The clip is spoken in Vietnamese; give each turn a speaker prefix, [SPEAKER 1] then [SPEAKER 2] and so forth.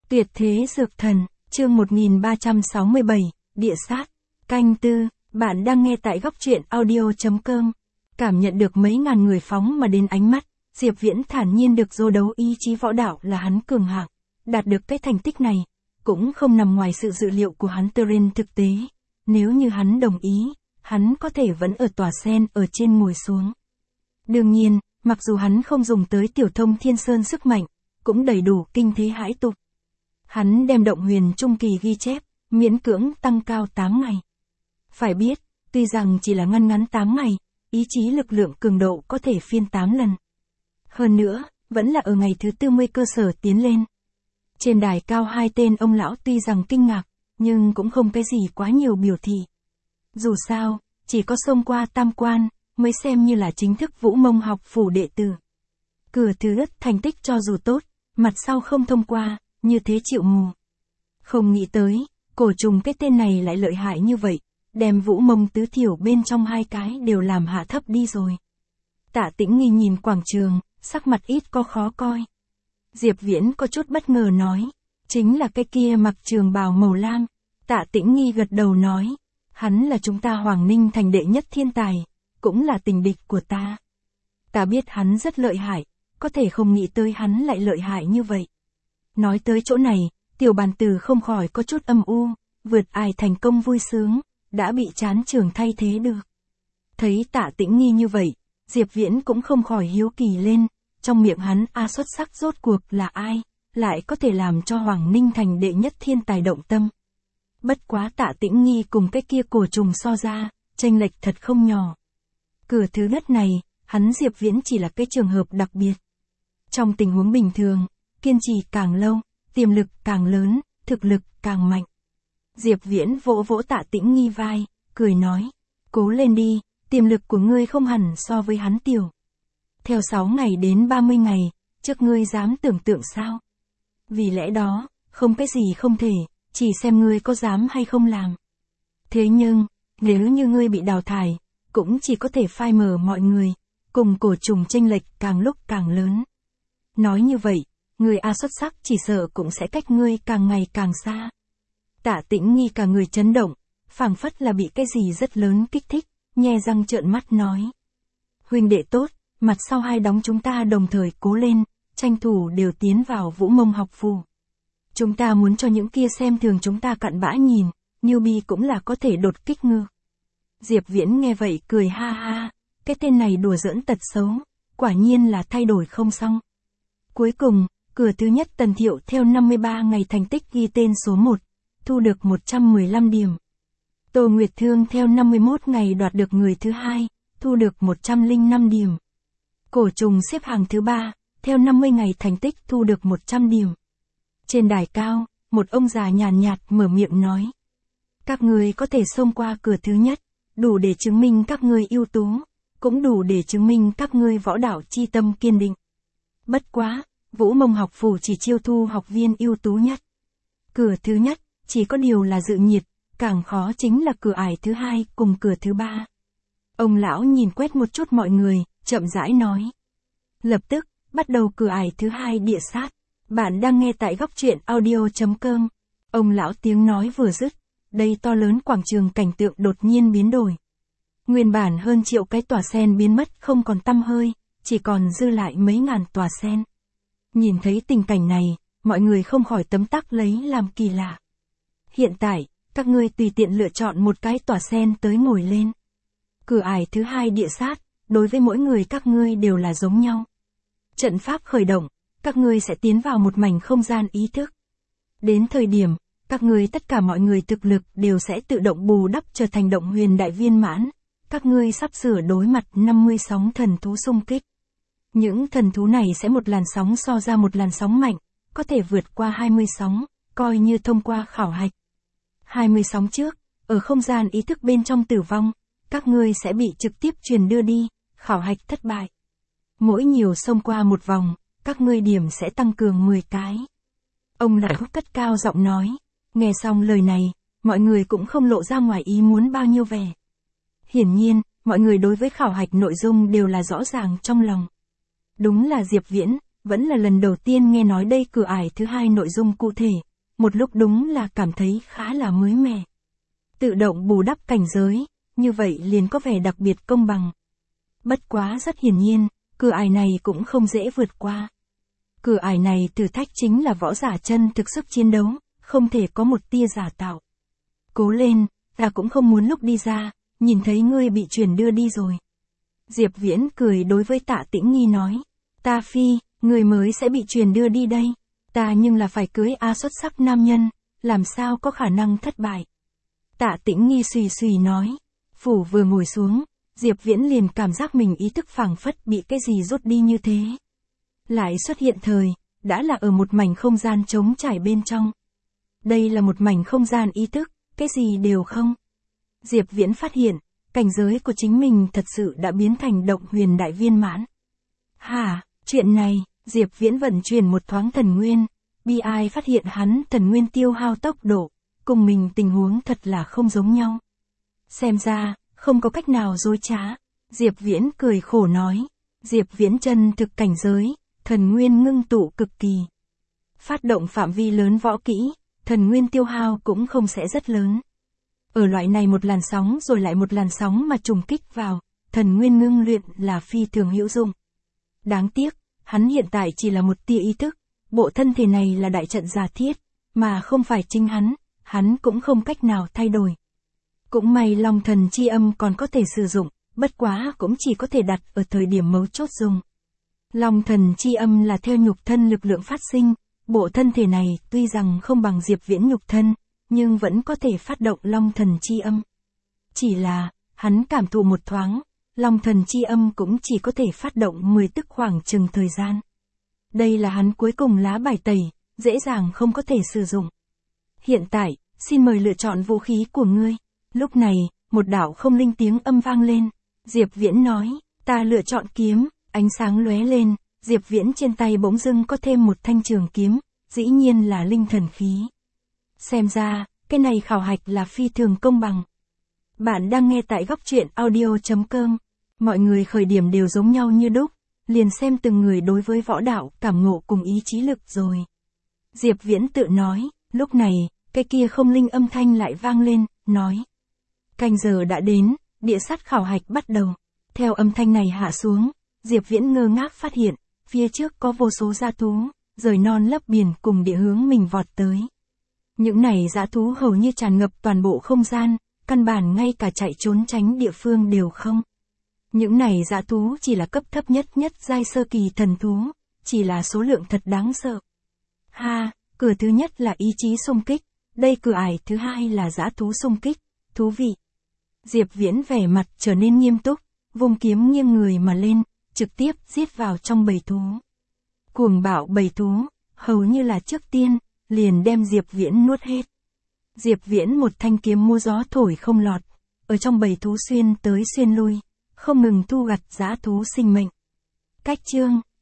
[SPEAKER 1] Tuyệt thế dược thần, chương 1367, địa sát, canh tư, bạn đang nghe tại góc truyện audio.com. Cảm nhận được mấy ngàn người phóng mà đến ánh mắt, Diệp Viễn thản nhiên được dô đấu ý chí võ đạo là hắn cường hạng. Đạt được cái thành tích này, cũng không nằm ngoài sự dự liệu của hắn. Trên thực tế, nếu như hắn đồng ý, hắn có thể vẫn ở tòa sen ở trên ngồi xuống. Đương nhiên, mặc dù hắn không dùng tới tiểu thông thiên sơn sức mạnh, cũng đầy đủ kinh thế hãi tục. Hắn đem động huyền trung kỳ ghi chép, miễn cưỡng tăng cao 8 ngày. Phải biết, tuy rằng chỉ là ngăn 8 ngày, ý chí lực lượng cường độ có thể phiên 8 lần. Hơn nữa, vẫn là ở ngày thứ 40 cơ sở tiến lên. Trên đài cao hai tên ông lão tuy rằng kinh ngạc, nhưng cũng không cái gì quá nhiều biểu thị. Dù sao, chỉ có xông qua tam quan, mới xem như là chính thức Vũ Mông học phủ đệ tử. Cửa thứ đất thành tích cho dù tốt, mặt sau không thông qua, như thế chịu mù. Không nghĩ tới, cổ trùng cái tên này lại lợi hại như vậy, đem Vũ Mông tứ thiểu bên trong hai cái đều làm hạ thấp đi rồi. Tạ Tĩnh Nghi nhìn quảng trường, sắc mặt ít có khó coi. Diệp Viễn có chút bất ngờ nói, chính là cái kia mặc trường bào màu lam. Tạ Tĩnh Nghi gật đầu nói, hắn là chúng ta Hoàng Ninh thành đệ nhất thiên tài, cũng là tình địch của ta. Ta biết hắn rất lợi hại, có thể không nghĩ tới hắn lại lợi hại như vậy. Nói tới chỗ này, tiểu bàn tử không khỏi có chút âm u, vượt ai thành công vui sướng, đã bị chán trường thay thế được. Thấy Tạ Tĩnh Nghi như vậy, Diệp Viễn cũng không khỏi hiếu kỳ lên, trong miệng hắn xuất sắc rốt cuộc là ai, lại có thể làm cho Hoàng Ninh thành đệ nhất thiên tài động tâm. Bất quá Tạ Tĩnh Nghi cùng cái kia cổ trùng so ra, chênh lệch thật không nhỏ. Cửa thứ đất này, hắn Diệp Viễn chỉ là cái trường hợp đặc biệt. Trong tình huống bình thường, kiên trì càng lâu, tiềm lực càng lớn, thực lực càng mạnh. Diệp Viễn vỗ vỗ Tạ Tĩnh Nghi vai, cười nói, cố lên đi, tiềm lực của ngươi không hẳn so với hắn tiểu. Theo 6 ngày đến 30 ngày, trước ngươi dám tưởng tượng sao? Vì lẽ đó, không cái gì không thể, chỉ xem ngươi có dám hay không làm. Thế nhưng, nếu như ngươi bị đào thải, cũng chỉ có thể phai mờ mọi người, cùng cổ trùng chênh lệch càng lúc càng lớn. Nói như vậy, người xuất sắc chỉ sợ cũng sẽ cách ngươi càng ngày càng xa. Tạ Tĩnh Nghi cả người chấn động, phảng phất là bị cái gì rất lớn kích thích, nhe răng trợn mắt nói. Huynh đệ tốt, mặt sau hai đóng chúng ta đồng thời cố lên, tranh thủ đều tiến vào Vũ Mông học phủ. Chúng ta muốn cho những kia xem thường chúng ta cặn bã nhìn, newbie cũng là có thể đột kích ngư. Diệp Viễn nghe vậy cười ha ha, cái tên này đùa giỡn tật xấu, quả nhiên là thay đổi không xong. Cuối cùng, cửa thứ nhất Tần Thiệu theo 53 ngày thành tích ghi tên số 1, thu được 115 điểm. Tô Nguyệt Thương theo 51 ngày đoạt được người thứ hai, thu được 105 điểm. Cổ trùng xếp hàng thứ 3, theo 50 ngày thành tích thu được 100 điểm. Trên đài cao, một ông già nhàn nhạt mở miệng nói. Các ngươi có thể xông qua cửa thứ nhất, đủ để chứng minh các ngươi ưu tú, cũng đủ để chứng minh các ngươi võ đạo chi tâm kiên định. Bất quá, Vũ Mông học phủ chỉ chiêu thu học viên ưu tú nhất. Cửa thứ nhất, chỉ có điều là dự nhiệt, càng khó chính là cửa ải thứ hai cùng cửa thứ 3. Ông lão nhìn quét một chút mọi người, chậm rãi nói. Lập tức, bắt đầu cửa ải thứ 2 địa sát. Bạn đang nghe tại góc truyện audio.com. Ông lão tiếng nói vừa dứt, đây to lớn quảng trường cảnh tượng đột nhiên biến đổi. Nguyên bản hơn triệu cái tòa sen biến mất không còn tăm hơi, chỉ còn dư lại mấy ngàn tòa sen. Nhìn thấy tình cảnh này, mọi người không khỏi tấm tắc lấy làm kỳ lạ. Hiện tại, các ngươi tùy tiện lựa chọn một cái tòa sen tới ngồi lên. Cửa ải thứ 2 địa sát, đối với mỗi người các ngươi đều là giống nhau. Trận pháp khởi động, các ngươi sẽ tiến vào một mảnh không gian ý thức. Đến thời điểm, các ngươi tất cả mọi người thực lực đều sẽ tự động bù đắp trở thành động huyền đại viên mãn. Các ngươi sắp sửa đối mặt 50 sóng thần thú xung kích. Những thần thú này sẽ một làn sóng so ra một làn sóng mạnh, có thể vượt qua 20 sóng, coi như thông qua khảo hạch. 20 sóng trước, ở không gian ý thức bên trong tử vong, các ngươi sẽ bị trực tiếp truyền đưa đi, khảo hạch thất bại. Mỗi nhiều xông qua một vòng, các ngươi điểm sẽ tăng cường 10 cái. Ông lão cất cao giọng nói, nghe xong lời này, mọi người cũng không lộ ra ngoài ý muốn bao nhiêu vẻ. Hiển nhiên, mọi người đối với khảo hạch nội dung đều là rõ ràng trong lòng. Đúng là Diệp Viễn, vẫn là lần đầu tiên nghe nói đây cửa ải thứ hai nội dung cụ thể, một lúc đúng là cảm thấy khá là mới mẻ. Tự động bù đắp cảnh giới, như vậy liền có vẻ đặc biệt công bằng. Bất quá rất hiển nhiên, cửa ải này cũng không dễ vượt qua. Cửa ải này thử thách chính là võ giả chân thực sức chiến đấu, không thể có một tia giả tạo. Cố lên, ta cũng không muốn lúc đi ra, nhìn thấy ngươi bị truyền đưa đi rồi. Diệp Viễn cười đối với Tạ Tĩnh Nghi nói, ta phi, người mới sẽ bị truyền đưa đi đây, ta nhưng là phải cưới xuất sắc nam nhân, làm sao có khả năng thất bại. Tạ Tĩnh Nghi xùy xùy nói, phủ vừa ngồi xuống, Diệp Viễn liền cảm giác mình ý thức phảng phất bị cái gì rút đi như thế. Lại xuất hiện đã là ở một mảnh không gian trống trải bên trong. Đây là một mảnh không gian ý thức, cái gì đều không. Diệp Viễn phát hiện, cảnh giới của chính mình thật sự đã biến thành động huyền đại viên mãn. Hả, chuyện này, Diệp Viễn vận chuyển một thoáng thần nguyên, bi ai phát hiện hắn thần nguyên tiêu hao tốc độ, cùng mình tình huống thật là không giống nhau. Xem ra, không có cách nào dối trá, Diệp Viễn cười khổ nói, Diệp Viễn chân thực cảnh giới, thần nguyên ngưng tụ cực kỳ. Phát động phạm vi lớn võ kỹ, thần nguyên tiêu hao cũng không sẽ rất lớn. Ở loại này một làn sóng rồi lại một làn sóng mà trùng kích vào, thần nguyên ngưng luyện là phi thường hữu dụng. Đáng tiếc, hắn hiện tại chỉ là một tia ý thức, bộ thân thể này là đại trận giả thiết, mà không phải chính hắn cũng không cách nào thay đổi. Cũng may Long Thần Chi Âm còn có thể sử dụng, bất quá cũng chỉ có thể đặt ở thời điểm mấu chốt dùng. Long Thần Chi Âm là theo nhục thân lực lượng phát sinh, bộ thân thể này tuy rằng không bằng Diệp Viễn nhục thân, nhưng vẫn có thể phát động Long Thần Chi Âm. Chỉ là, hắn cảm thụ một thoáng, Long Thần Chi Âm cũng chỉ có thể phát động 10 tức khoảng chừng thời gian. Đây là hắn cuối cùng lá bài tẩy, dễ dàng không có thể sử dụng. Hiện tại, xin mời lựa chọn vũ khí của ngươi. Lúc này, một đạo không linh tiếng âm vang lên. Diệp Viễn nói, ta lựa chọn kiếm, ánh sáng lóe lên, Diệp Viễn trên tay bỗng dưng có thêm một thanh trường kiếm, dĩ nhiên là linh thần khí. Xem ra, cái này khảo hạch là phi thường công bằng. Bạn đang nghe tại góc truyện audio.com. Mọi người khởi điểm đều giống nhau như đúc, liền xem từng người đối với võ đạo, cảm ngộ cùng ý chí lực rồi. Diệp Viễn tự nói, lúc này, cái kia không linh âm thanh lại vang lên, nói. Canh giờ đã đến, địa sát khảo hạch bắt đầu. Theo âm thanh này hạ xuống, Diệp Viễn ngơ ngác phát hiện, phía trước có vô số dã thú, rời non lấp biển cùng địa hướng mình vọt tới. Những này dã thú hầu như tràn ngập toàn bộ không gian, căn bản ngay cả chạy trốn tránh địa phương đều không. Những này dã thú chỉ là cấp thấp nhất giai sơ kỳ thần thú, chỉ là số lượng thật đáng sợ. Cửa thứ nhất là ý chí xung kích, đây cửa ải thứ hai là dã thú xung kích, thú vị. Diệp Viễn vẻ mặt trở nên nghiêm túc, vùng kiếm nghiêng người mà lên, trực tiếp giết vào trong bầy thú. Cuồng bạo bầy thú, hầu như là trước tiên, liền đem Diệp Viễn nuốt hết. Diệp Viễn một thanh kiếm mua gió thổi không lọt, ở trong bầy thú xuyên tới xuyên lui, không ngừng thu gặt dã thú sinh mệnh. Cách chương